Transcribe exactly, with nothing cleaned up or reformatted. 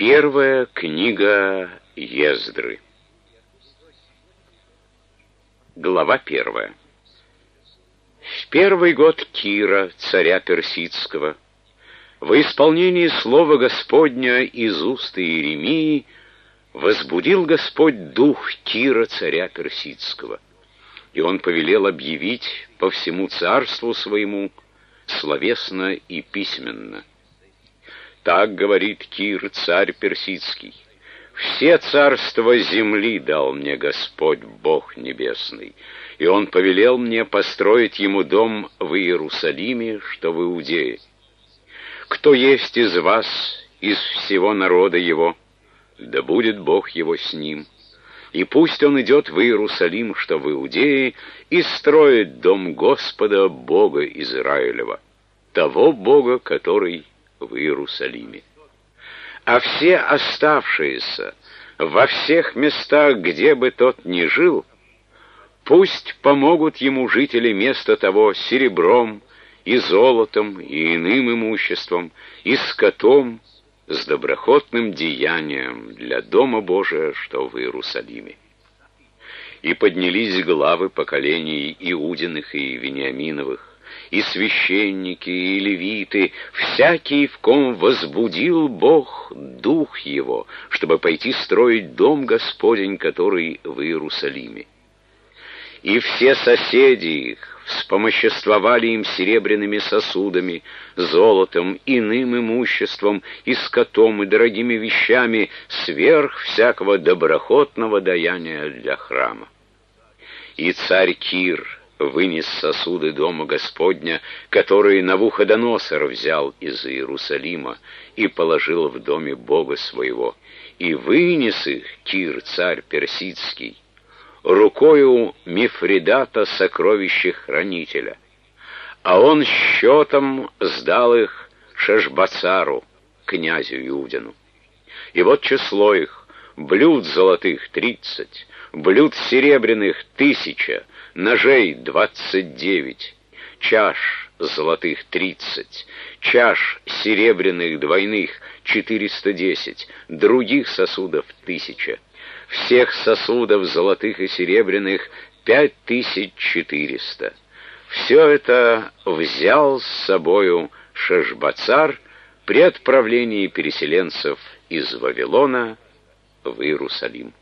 Первая книга Ездры. Глава первая. В первый год Кира, царя персидского, во исполнении слова Господня из уст Иеремии, возбудил Господь дух Кира, царя персидского, и он повелел объявить по всему царству своему словесно и письменно. Так говорит Кир, царь персидский: «Все царства земли дал мне Господь, Бог небесный, и Он повелел мне построить Ему дом в Иерусалиме, что в Иудее. Кто есть из вас, из всего народа Его, да будет Бог Его с ним, и пусть он идет в Иерусалим, что в Иудее, и строит дом Господа, Бога Израилева, того Бога, который в Иерусалиме. А все оставшиеся во всех местах, где бы тот ни жил, пусть помогут ему жители места того серебром и золотом и иным имуществом, и скотом, с доброхотным деянием для Дома Божия, что в Иерусалиме». И поднялись главы поколений Иудиных и Вениаминовых, и священники, и левиты, всякий, в ком возбудил Бог дух его, чтобы пойти строить дом Господень, который в Иерусалиме. И все соседи их вспомоществовали им серебряными сосудами, золотом, иным имуществом, и скотом, и дорогими вещами, сверх всякого доброхотного даяния для храма. И царь Кир вынес сосуды дома Господня, которые Навуходоносор взял из Иерусалима и положил в доме Бога своего, и вынес их Кир, царь персидский, рукою Мифридата, сокровища-хранителя, а он счетом сдал их Шешбацару, князю Иудину. И вот число их: блюд золотых тридцать, блюд серебряных тысяча, ножей двадцать девять, чаш золотых тридцать, чаш серебряных двойных четыреста десять, других сосудов тысяча, всех сосудов золотых и серебряных пять тысяч четыреста. Все это взял с собою Шешбацар при отправлении переселенцев из Вавилона в Иерусалим.